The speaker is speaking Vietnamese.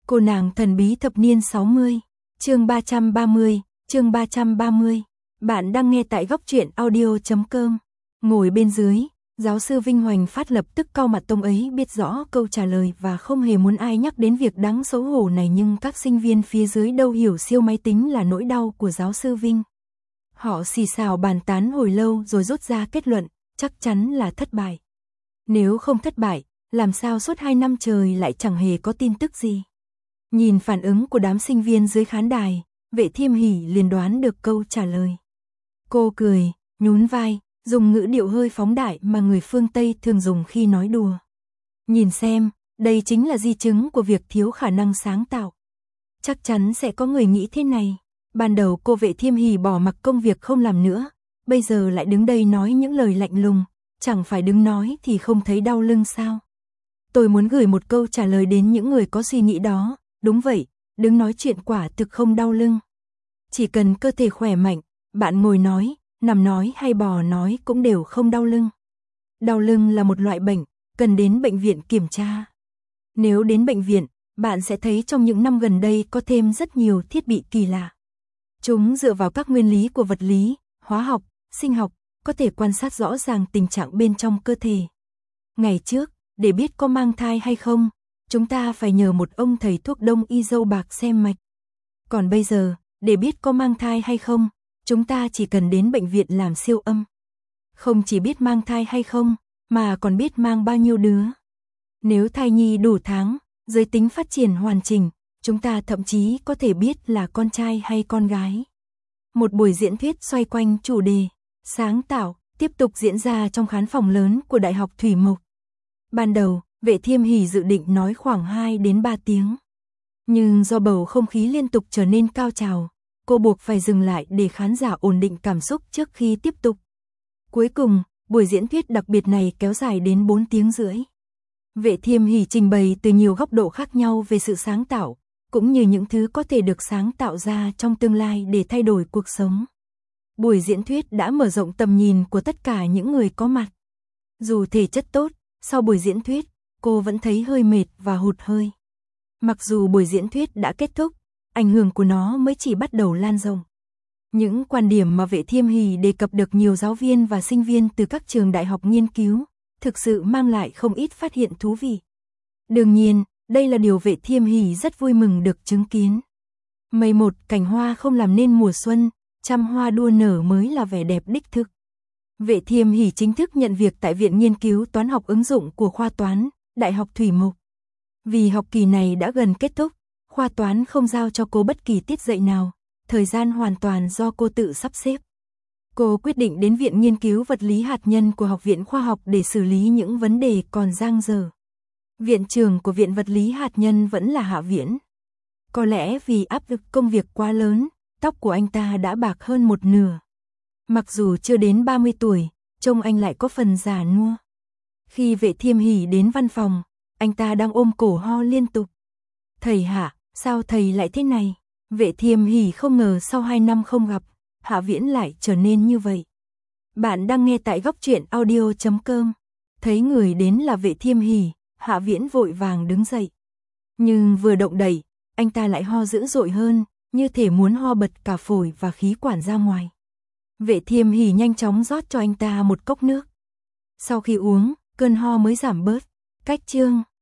Cô nàng thần bí thập niên 60, chương 330, chương 330. Bạn đang nghe tại góc truyện audio.com. Ngồi bên dưới, giáo sư Vinh Hoành Phát lập tức cau mặt, tông ấy biết rõ câu trả lời và không hề muốn ai nhắc đến việc đáng xấu hổ này, nhưng các sinh viên phía dưới đâu hiểu siêu máy tính là nỗi đau của giáo sư Vinh. Họ xì xào bàn tán hồi lâu rồi rút ra kết luận, chắc chắn là thất bại. Nếu không thất bại, làm sao suốt 2 năm trời lại chẳng hề có tin tức gì. Nhìn phản ứng của đám sinh viên dưới khán đài, Vệ Thiêm Hỷ liền đoán được câu trả lời. Cô cười, nhún vai, dùng ngữ điệu hơi phóng đại mà người phương Tây thường dùng khi nói đùa. Nhìn xem, đây chính là di chứng của việc thiếu khả năng sáng tạo. Chắc chắn sẽ có người nghĩ thế này. Ban đầu cô Vệ Thiêm Hỷ bỏ mặc công việc không làm nữa, bây giờ lại đứng đây nói những lời lạnh lùng, chẳng phải đứng nói thì không thấy đau lưng sao? Tôi muốn gửi một câu trả lời đến những người có suy nghĩ đó, đúng vậy, đứng nói chuyện quả thực không đau lưng. Chỉ cần cơ thể khỏe mạnh, bạn ngồi nói, nằm nói hay bò nói cũng đều không đau lưng. Đau lưng là một loại bệnh, cần đến bệnh viện kiểm tra. Nếu đến bệnh viện, bạn sẽ thấy trong những năm gần đây có thêm rất nhiều thiết bị kỳ lạ. Chúng dựa vào các nguyên lý của vật lý, hóa học, sinh học, có thể quan sát rõ ràng tình trạng bên trong cơ thể. Ngày trước, để biết có mang thai hay không, chúng ta phải nhờ một ông thầy thuốc đông y dâu bạc xem mạch. Còn bây giờ, để biết có mang thai hay không, chúng ta chỉ cần đến bệnh viện làm siêu âm. Không chỉ biết mang thai hay không, mà còn biết mang bao nhiêu đứa. Nếu thai nhi đủ tháng, giới tính phát triển hoàn chỉnh, chúng ta thậm chí có thể biết là con trai hay con gái. Một buổi diễn thuyết xoay quanh chủ đề sáng tạo tiếp tục diễn ra trong khán phòng lớn của Đại học Thủy Mộc. Ban đầu, Vệ Thiêm Hỷ dự định nói khoảng 2 đến 3 tiếng. Nhưng do bầu không khí liên tục trở nên cao trào, cô buộc phải dừng lại để khán giả ổn định cảm xúc trước khi tiếp tục. Cuối cùng, buổi diễn thuyết đặc biệt này kéo dài đến 4 tiếng rưỡi. Vệ Thiêm Hỷ trình bày từ nhiều góc độ khác nhau về sự sáng tạo, cũng như những thứ có thể được sáng tạo ra trong tương lai để thay đổi cuộc sống. Buổi diễn thuyết đã mở rộng tầm nhìn của tất cả những người có mặt. Dù thể chất tốt, sau buổi diễn thuyết, cô vẫn thấy hơi mệt và hụt hơi. Mặc dù buổi diễn thuyết đã kết thúc, ảnh hưởng của nó mới chỉ bắt đầu lan rộng. Những quan điểm mà Vệ Thiêm Hỷ đề cập được nhiều giáo viên và sinh viên từ các trường đại học nghiên cứu, thực sự mang lại không ít phát hiện thú vị. Đương nhiên, đây là điều Vệ Thiêm Hỷ rất vui mừng được chứng kiến. Mây một cành hoa không làm nên mùa xuân, trăm hoa đua nở mới là vẻ đẹp đích thực. Vệ Thiêm Hỷ chính thức nhận việc tại Viện Nghiên cứu Toán học ứng dụng của khoa Toán, Đại học Thủy Mộc. Vì học kỳ này đã gần kết thúc, khoa Toán không giao cho cô bất kỳ tiết dạy nào, thời gian hoàn toàn do cô tự sắp xếp. Cô quyết định đến Viện Nghiên cứu Vật lý Hạt nhân của Học viện Khoa học để xử lý những vấn đề còn dang dở. Viện trưởng của Viện Vật lý Hạt nhân vẫn là Hạ Viễn. Có lẽ vì áp lực công việc quá lớn, tóc của anh ta đã bạc hơn một nửa. Mặc dù chưa đến 30 tuổi, trông anh lại có phần già nua. Khi Vệ Thiêm Hỷ đến văn phòng, anh ta đang ôm cổ ho liên tục. Thầy Hạ, sao thầy lại thế này? Vệ Thiêm Hỷ không ngờ sau 2 năm không gặp, Hạ Viễn lại trở nên như vậy. Bạn đang nghe tại góc truyện audio.com. Thấy người đến là Vệ Thiêm Hỷ, Hạ Viễn vội vàng đứng dậy. Nhưng vừa động đậy, anh ta lại ho dữ dội hơn, như thể muốn ho bật cả phổi và khí quản ra ngoài. Vệ Thiêm Hỷ nhanh chóng rót cho anh ta một cốc nước. Sau khi uống, cơn ho mới giảm bớt. Cách chương